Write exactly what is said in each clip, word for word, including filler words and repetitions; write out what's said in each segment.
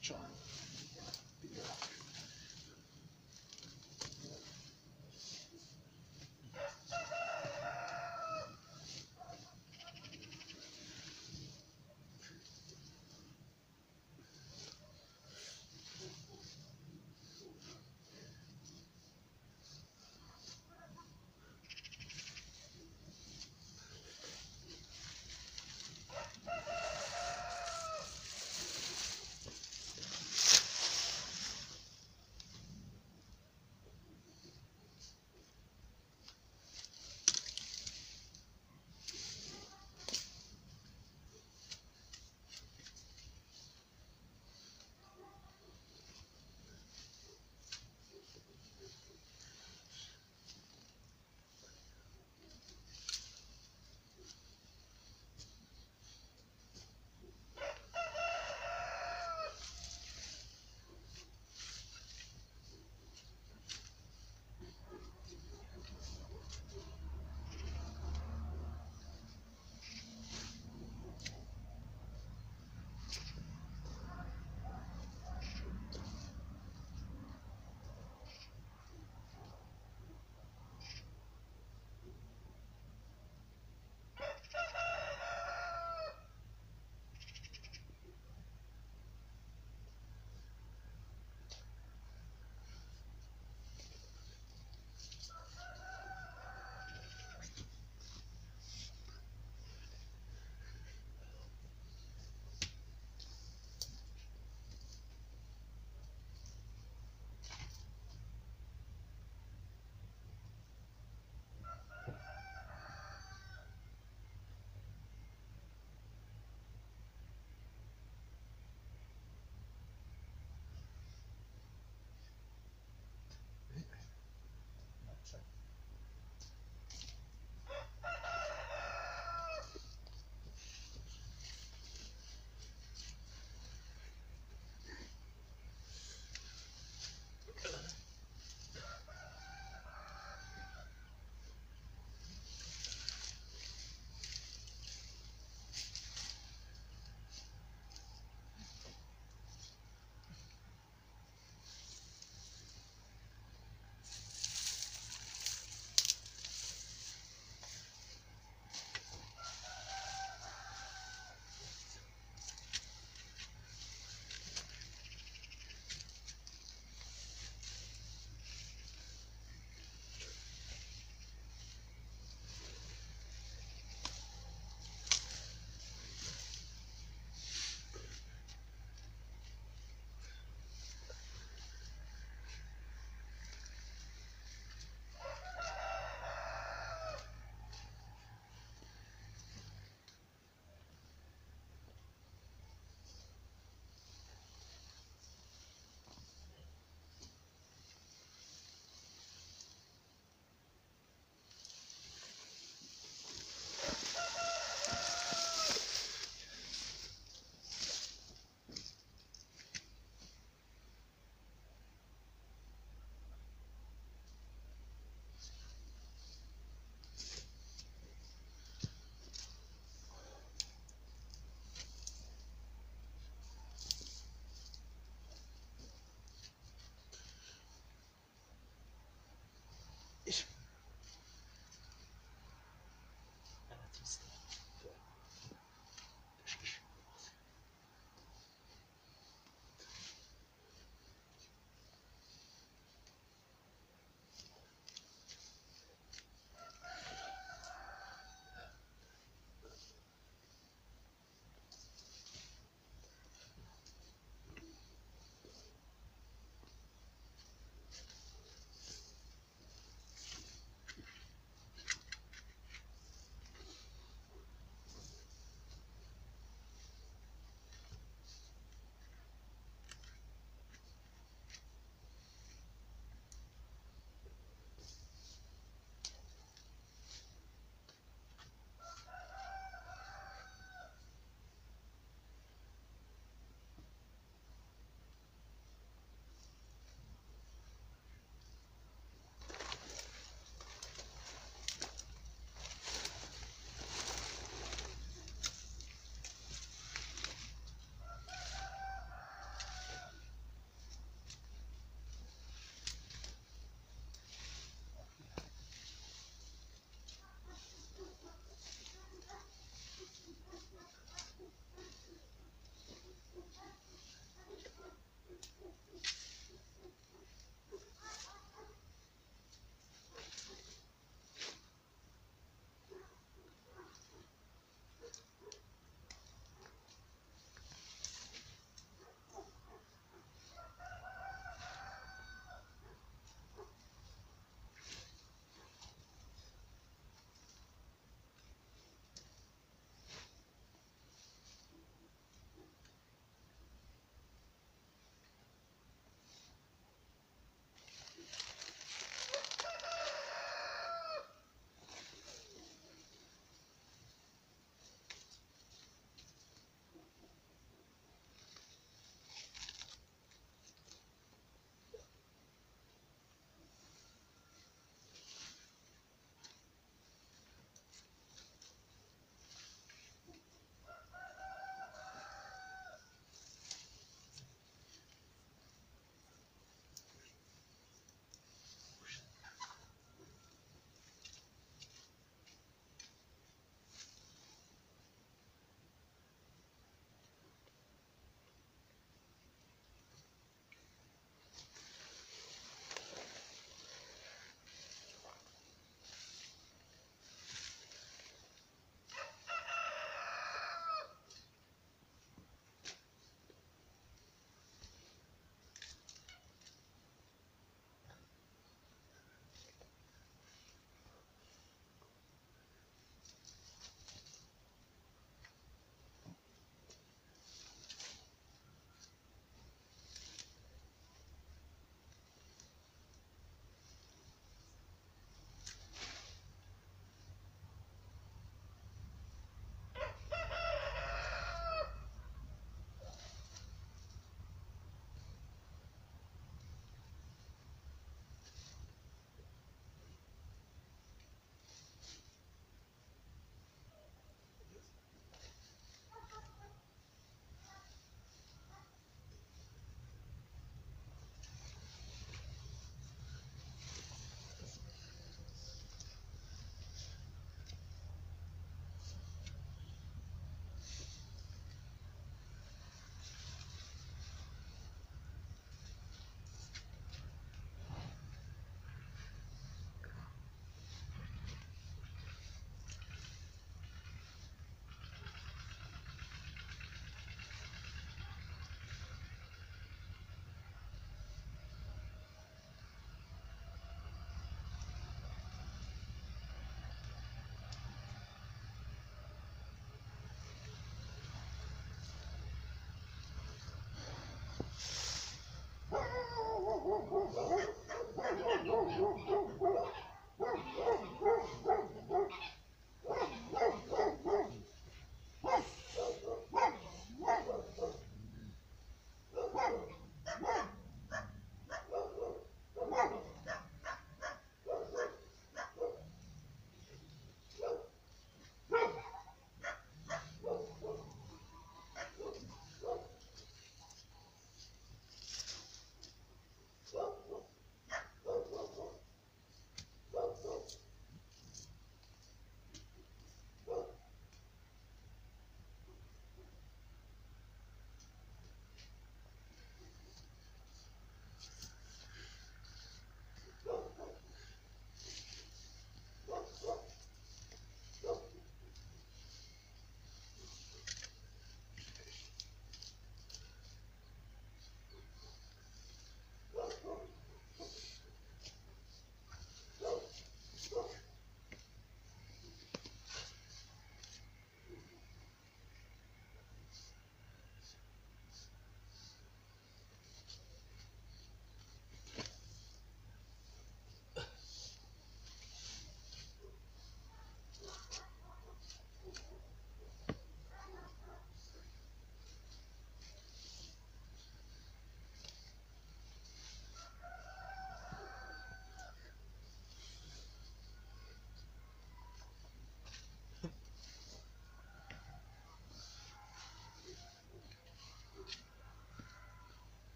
tartson.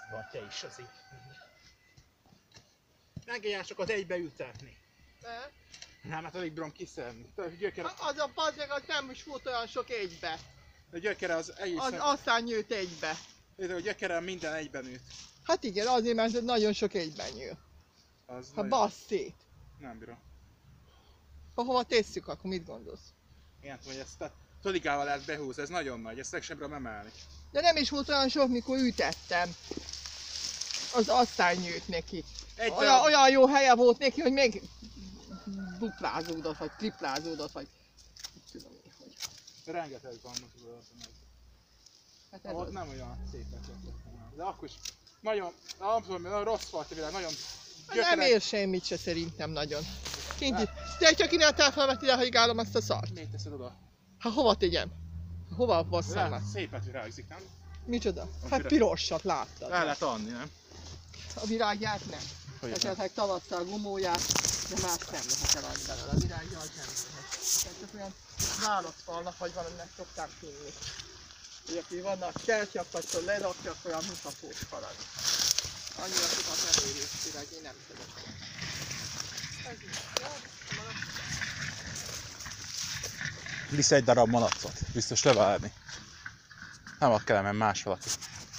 Van te is azért. Engedjen csak az egybe ültetni. Ne? Nem, hát alig bírom kiszedni. Gyökere... Az a pazzeg, az nem is volt olyan sok egybe. A gyökere az egészen... Az aztán nőtt egybe. A gyökere minden egyben nőtt. Hát igen, azért, mert nagyon sok egyben nő. Az Ha nagyon... bassz szét. Nem bírom. Ha hova tesszük, akkor mit gondolsz? Én tudom, hogy ezt a toligával lehet behúzni, ez nagyon nagy, ezt meg sem bírom emelni. De nem is volt olyan sok, mikor ütettem. Az aztán nőtt neki. Egy Olyan, darab... olyan jó helye volt neki, hogy még duplázódott, vagy triplázódott, vagy tudom én, hogy. Rengeteg van most meg. Hát ez ott az. nem olyan szépek lettek. De akkor is nagyon, nem tudom, nagyon rossz volt a világ, nagyon... Gyökerek... Nem ér semmit se szerintem nagyon. Kinti. Te csak innen a telefonomat ide haigálom azt a szart. Miért teszed oda? Hát hova tegyem? Hova basszam már? Szépet virágzik, nem? Micsoda? A Hát virág... pirosat láttad. El lehet adni, nem? A virágját nem. Hogy esetleg tavasszal gumóját, de más nem lehet eladni belőle. A virágja az nem lehet. Tehát csak olyan válaszfalnak, vagy valaminek szokták tudni. Ugye, hogy vannak kelcsapatszor lerakjak, olyan mutatós falad. Annyira sokat nem érő virág, én nem tudom. Visz egy darab malacot, biztos levágni. Nem ad kell, mert más valaki.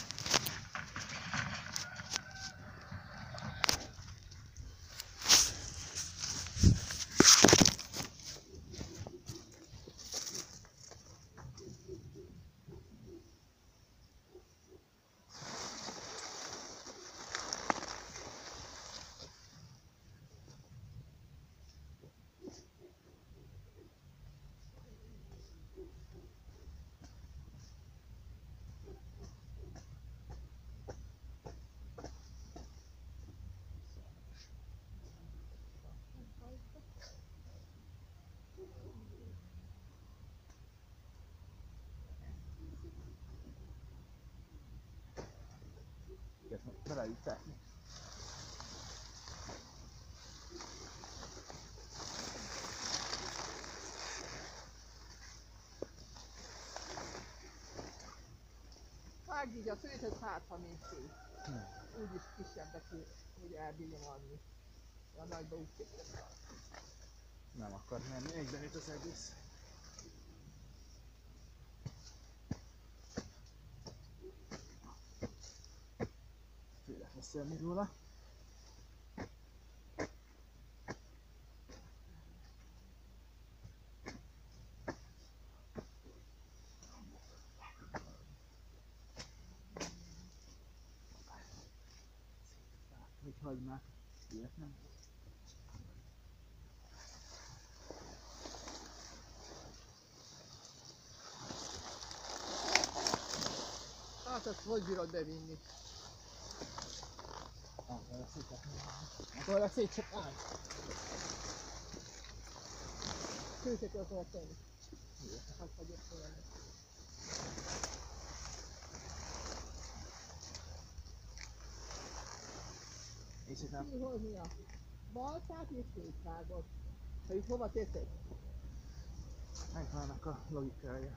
Beleütetni. Vágd így a szőtet, hát ha nincs szét. Úgyis kisebbet, hogy elbírjam adni. A nagyba úgy képzelem. Nem akar menni, egyben itt az egész. Félek beszélni róla. Hogy hagymák, ilyet nem. Hát ezt hogy bírod bevinni? Akkor a szét csak áll. Szőtet akarok tenni. Hát hagyjuk olyan. És itt nem. Kihozni a baltát és szétvágod. Ha itt hova teszed? Megvannak a logikája.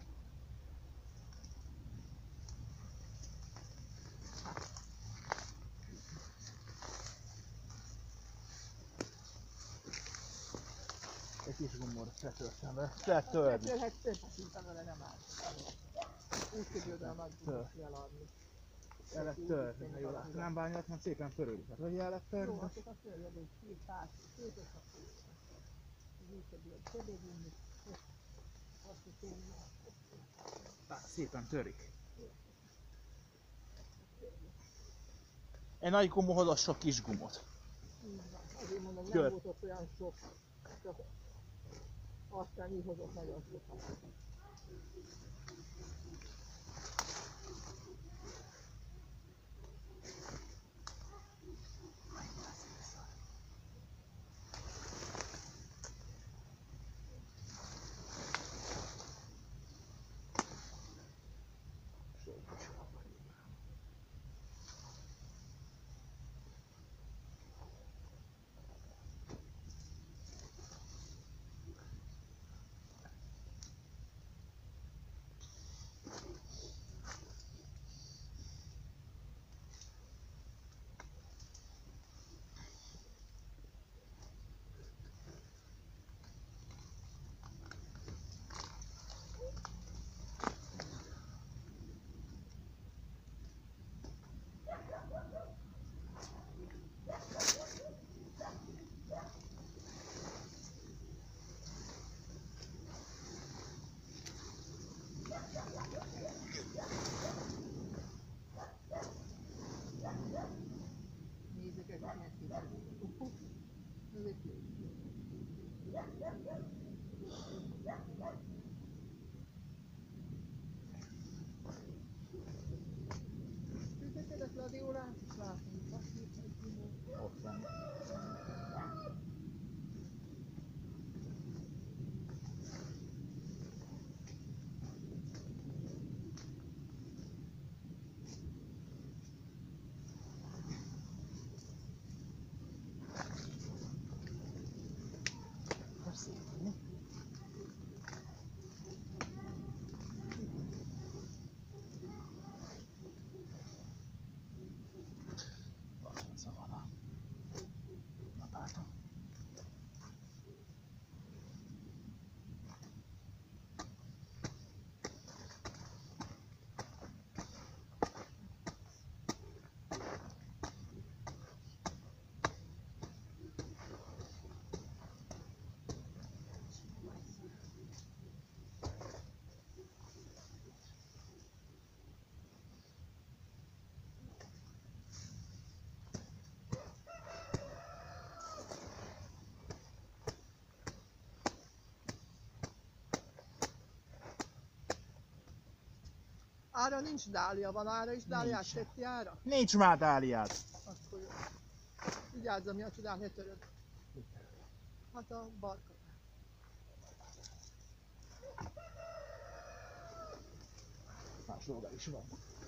Egy kis gomorra letöltem vele. Letölni. Letölhetsz több, mint vele nem áll. Úgy tudod a nagy gumot eladni. El lett törni, ha jól látom. Nem bánják, mert szépen törődik. Hát hogy el lett törni? Jó, akkor a törjed egy két pár, két és a két. Úgy tudod többé azt hiszem. Szépen törik. Egy nagy gumóhoz az sok kis gumot. Azért mondom, nem Kör. volt ott olyan sok, csak aztán így hozott nagyon sokat. Ára nincs dália, van ára is dáliás Nincs. tetti ára? Nincs már dáliád. Akkor jó. Vigyázz, ami a csodát, ne töröd. Hát a barka. Más dolga is van.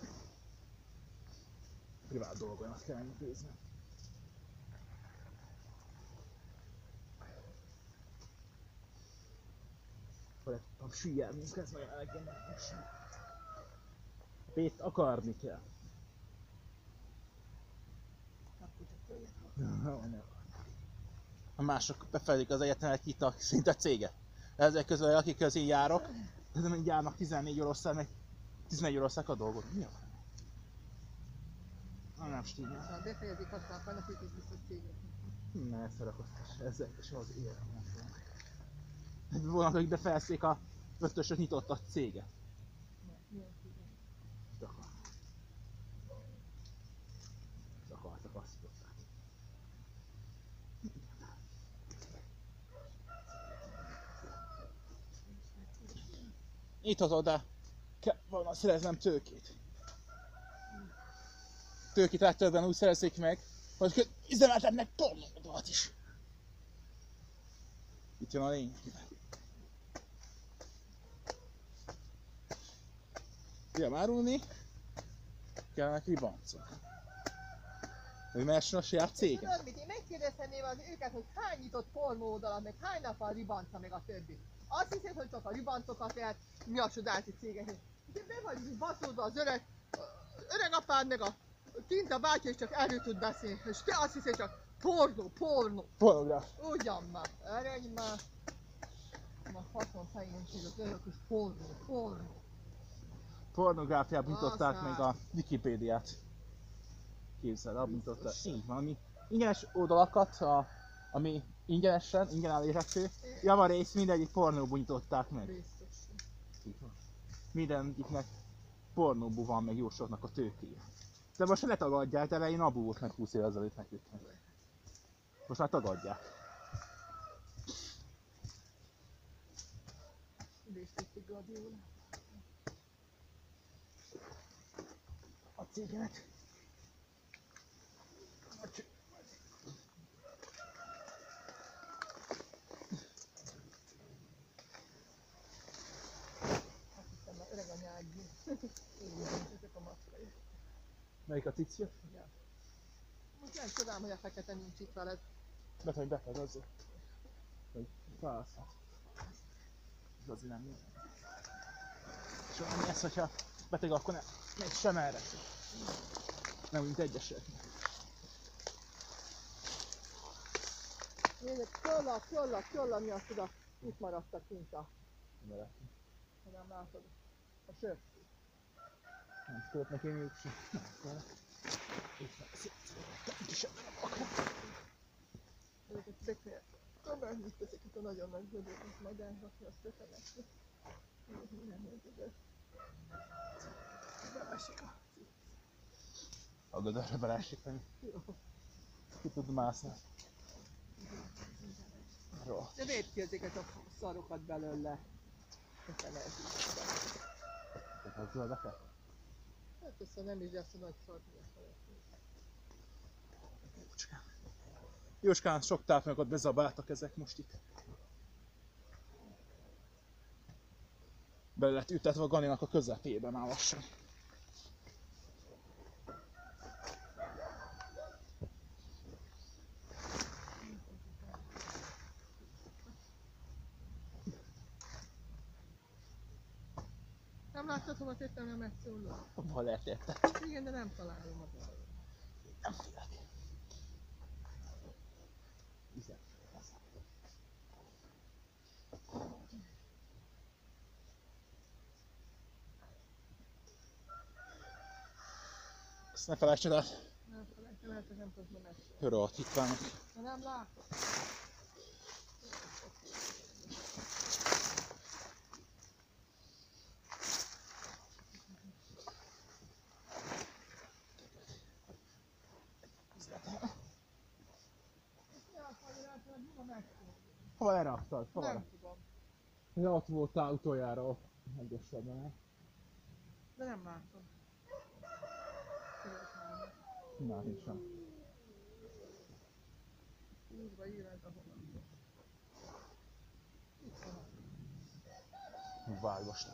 Privát dolgokat kell intézni. Vagy tudtam süllyedni, ez nagyon elégéntes. Pét akarni kell. Akkor csak tőle. A mások befejezik az egyetemet itt a szinte céget. Ezek közül, akik közé járok, de járnak tizennégy oroszlán, meg tizenegy oroszlák a dolgot. Mi a? Ah, nem stimmel. Ha befejezik, aztán vannak itt is biztos cégek. Ne szarakoztass, ezzel sem az érem. Vannak, akik befejezték a ötösöt, nyitott a céget. Milyen cégek? Akar. Akartak, azt tudták. Nyithatod, de kell volna szereznem tőkét. Tőkét legtöbben úgy szerezik meg, hogy üzemeltetnek pornódat is. Itt jön a lényeg. Ugye árulni, kellene ribancok. Hogy mehessen a saját céget. Tudod mit, én megkérdezhetném az őket, hogy hány nyitott pornó oldala, meg hány nap van ribanca, meg a többi. Azt hiszed, hogy csak a ribancokat lehet, mi a csodáti cégek. De be vagy baszódva az öreg, öreg apád, meg a kint a bátyja, és csak erről tud beszélni. És te azt hiszed csak pornó, pornó. Pornográf. Ugyan már, eredj már. Ma faszom fején is az örök is pornó, pornó. Pornográfiát nyitották Aztán. meg a Wikipédiát. Képzeld, abban nyitották. Így van, ami ingyenes oldalakat, a, ami ingyenesen, ingyen elérhető. Javarész mindegyik pornóból nyitották meg. Biztos. Így van. Mindegyiknek pornóból van meg jósoknak a tőkéje. De most ne tagadják, de elején abból volt meg húsz évvel ezelőtt nekük. Most már tagadják. Biztos, Guardiola. A cégemet. Azt hiszem, már öreg a nyági. Ezek a maszkai. Melyik a cicja? Ja. Most nem csodálom, hogy a fekete nincs itt veled. Beteg beteg azért. Hogy választhat. Ez azért nem jó. És ami ez, hogyha beteg, akkor nem megy sem erre. Nem, mint egyesek. Nézd, kyolla, kyolla, kyolla, mi azt oda, itt maradtak kint a, ha nem látod, a sör. Nem tudok neki még sem. Itt van szép. Kisebb darabok. Ezeket szeknél. Tudom, mit ezeket a nagyon nagy gödöket majd elrakni, azt kötelesni. Nem érted. Belesik a cic. A gödörre belesik, hogy Jó. ki tud mászni. Jó. De vedd ki ezeket a szarokat belőle. Kötelesni. Tehát zöldeket? Hát össze nem is lesz a nagy szart, mi a szeretnék. Jócskán. Jóskán, sok tápnyagot bezabáltak ezek most itt. Bele lett ültetve a ganinak a közepébe már lassan. Nem láttad, hova tettem a megszólót? Hol lehet érte? Igen, de nem találom az alatt. Nem félek. Üzem. Ezt ne felejtsd el. Nem felejtem el, hogy nem tudsz ma megszólni. Hörölt, itt vannak. De nem látom. Ja, hogy látod, mi a megszólni? Hova leraktad? Hova? Nem tudom. Ja, ott voltál utoljára ott. Egyesebben. De nem látom. Na, én sem. Kurva élet a honnan. Itt van. Vágos.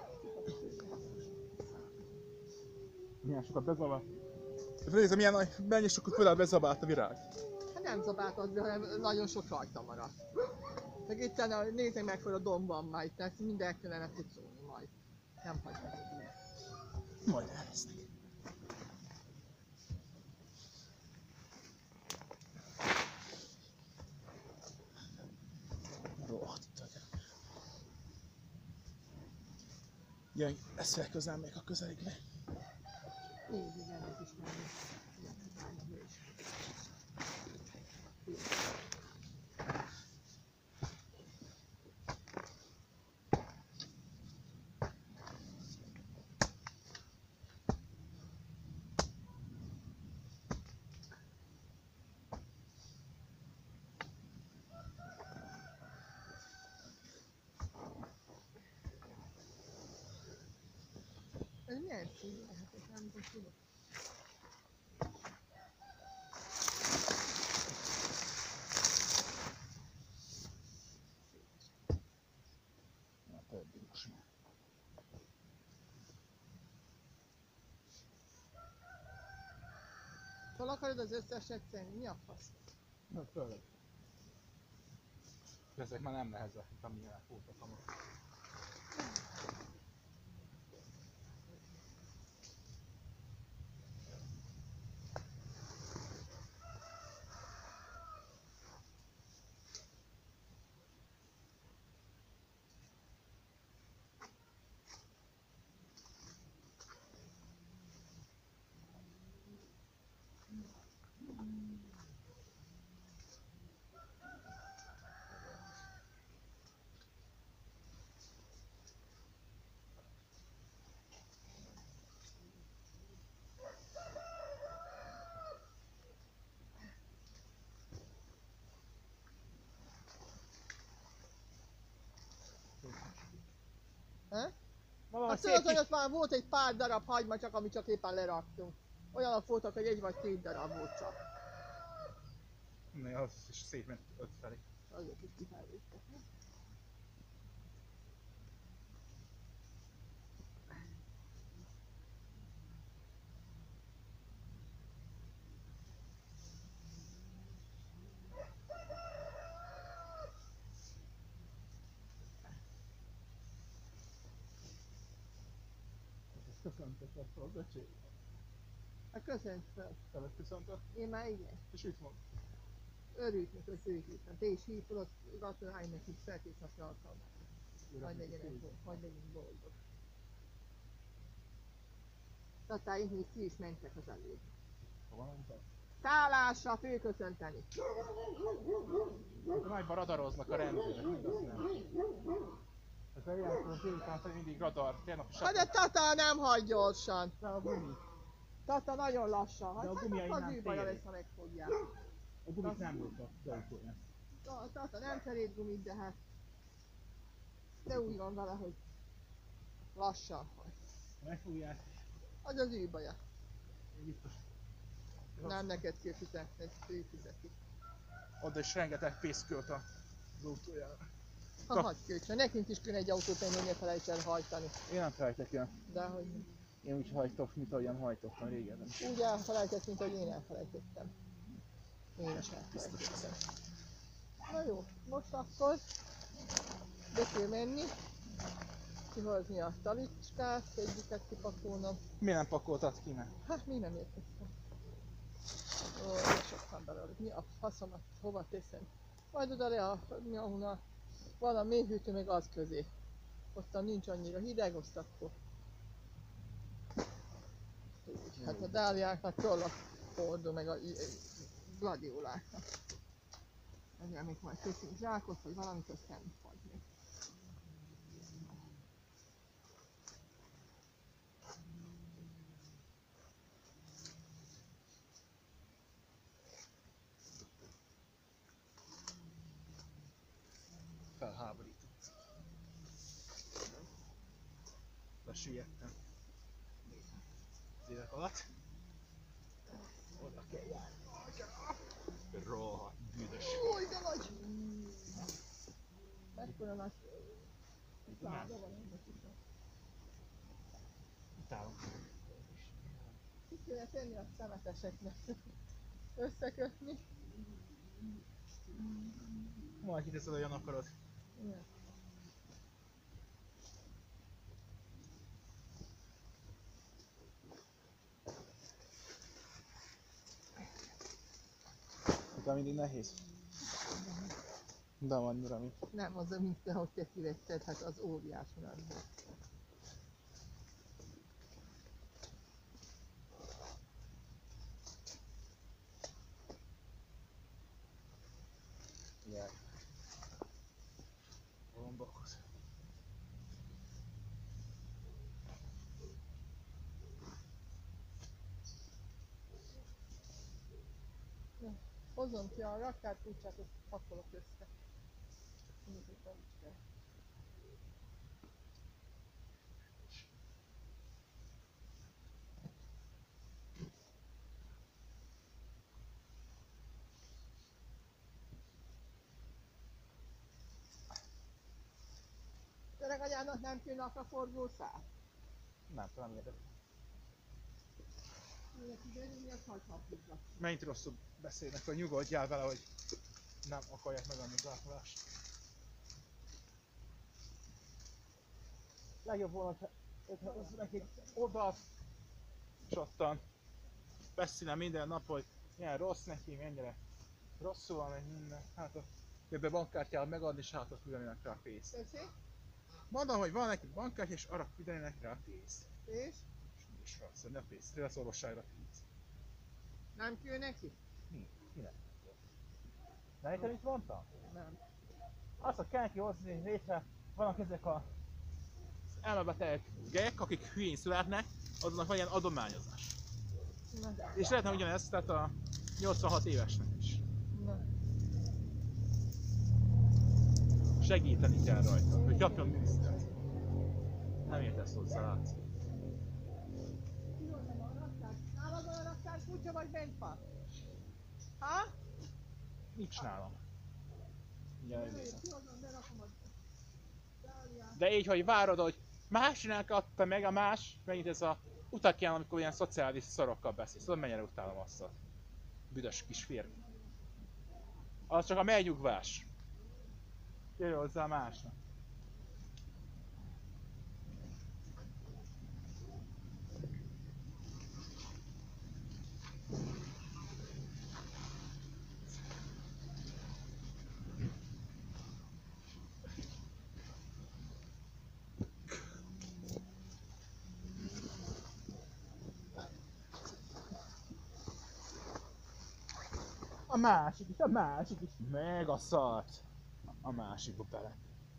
Milyen sokat bezavart. Nézd, milyen nagy, mennyi sokat föláll bezabált a virág. Hát nem zabáltad, hanem nagyon sok rajta maradt. Meg itt a, nézzek meg fel a dombban majd, tehát minden kellene pucolni majd. Nem hagyhatod így. Majd elvesznek. Rohadt itt vagyok. Jön, eszél közel még a közeligbe. Nézd, igen, ez is menni. Ez milyen szín? Hát ez nem tudom. Na, többi most már. Hol akarod az összeset tenni? Mi a fasz? Na, fölött. Ezek már nem nehezek, mint amilyenek voltak amúgy. Ha? Valahogy Hát szép tudod, hogy kis... ott már volt egy pár darab hagyma, csak amit csak éppen leraktunk. Olyanok voltak, hogy egy vagy két darab volt csak. Na, az is szétment öt felé. Azok is kifejlődtek. Köszöntök ezt a böcsét. Hát köszönj fel. Felett köszöntök. Én már igen. És mit mond? Örült neki, hogy szőkítem. Te is hívod, gratulálj neki, felkésznapi alkalmat. Majd legyenek, majd legyünk boldog. Tatáink még ki is mentek az előbb. Hova mentek? Szállásra főköszönteni. Hát nagyban radaroznak a rendőrök, mind azt nem. Ez eljártam az délután, hogy mindig radar, tegnap is. Hát de Tata nem hagy gyorsan. De a gumi. Tata nagyon lassan. De a Hát gumia az innen űrbaja téri. lesz, ha megfogják. A gumit nem volt a autóján. Ta- Tata nem cserélt gumit, de hát... De úgy van vele, hogy lassan hagy. Ha megfogják, Az az űrbaja. én biztos. Nem neked kell fizetni, ezt ő fizeti. Oda is rengeteg pénzt költ az autójára. Ha Kap- hagyj kölcsön, nekünk is kéne egy autót tenni, hogy ne felejts el hajtani. Én nem felejtek el. De hogy Én úgy hajtok, mint ahogyan hajtottam régebben. úgy elfelejtett, mint ahogy én elfelejtettem. Én is elfelejtettem. Na jó, most akkor be kell menni, kihozni a talicskát, egyiket kipakolnom. Miért nem pakoltad ki, ne? Hát még nem érkeztem. Ó, sokan belőlük. Mi a faszomat hova teszem? Majd oda le a, mi ahonnan van a mélyhűtő, meg az közé. Ottan nincs annyira hideg, azt akkor. Úgy. Hát a dáliáknak kell a fordul, meg a i- i- gladioláknak. Ezért még majd teszünk zsákot, vagy valamit, azt nem fagyni. Felháborított. Lesüllyedtem. az évek alatt. Oda kell járni. Rohadt büdös. Új, de nagy! Mekkora nagy láda van ennek is. Utálom. Ki kéne tenni a szemeteseknek. Összekötni. Majd kiteszed, olyan akarod. Igen. De mindig nehéz. De van nyurami. Nem, az mint te, hogy te kivetted, hát az óriási nagy volt. Jaj. Lombakhoz. Hozzon ki a raktárkulcsát, azt pakolok össze. Nézzük, hogy is kell. Tényleg anyának nem kéne a forgószál? Nem tudom, nem érdekel. Mindenki gyerünk, miért hagyhatjuk? Mennyit rosszul beszélnek, hogy nyugodjál vele, hogy nem akarják megadni az ápolást. Legjobb volna, hogyha az nekik oda, és ottan beszélne minden nap, hogy milyen rossz neki, mennyire rosszul van, meg minden. Hát a többi bankkártyával megadni, és hát ott küldenének rá a pénzt. Tessék? Mondom, hogy van neki bankkártya, és arra küldenének rá a pénzt. És? És rossz, ne a pénzt, az orvosságra pénzt. Nem kell neki? Mi? Kinek? De nekem mit mondtam? Nem. Azt, hogy kell neki hozni létre, vannak ezek a elmebeteg, akik hülyén születnek, azonnak van ilyen adományozás. Na. És lehetne ugyanezt, tehát a nyolcvanhat évesnek is. Na. Segíteni kell rajta, hogy kapjon műszert. Nem értesz hozzá, látszik. Kihozom a raktár. Nálad van a raktárkulcsa, vagy bent van? Ha? Nincs nálam. Mindjárt megnézem. Kihozom, berakom a dáliát. De így, hogy várod, hogy másnak adta meg a más, megint ez a utakján, amikor ilyen szociális szarokkal beszélsz. Tudod, mennyire utálom azt a büdös kis férfi. Az csak a megnyugvás. Jöjjön hozzá másnak. A másik is, a másik is, meg a szart. A másikba bele.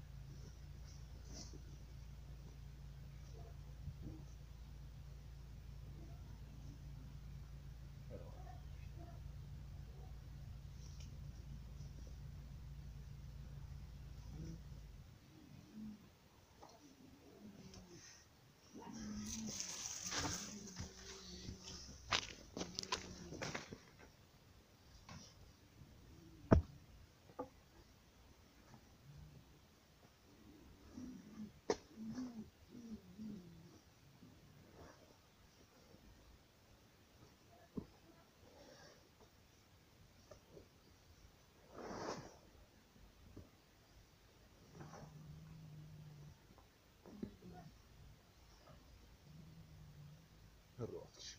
Rossz.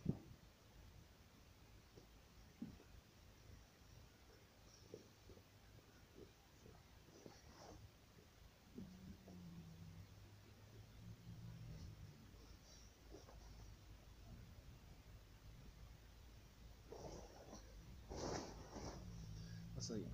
Az olyan.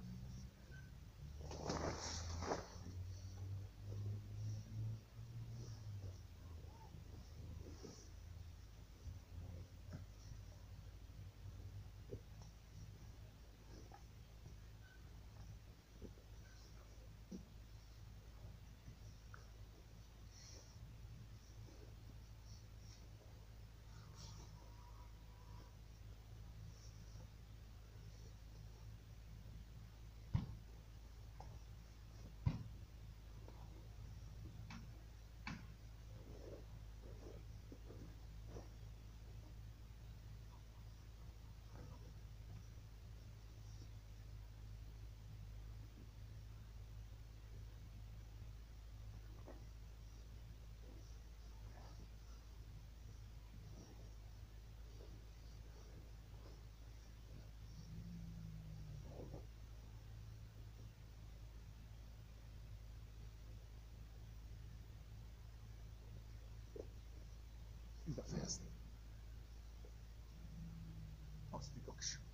Paks.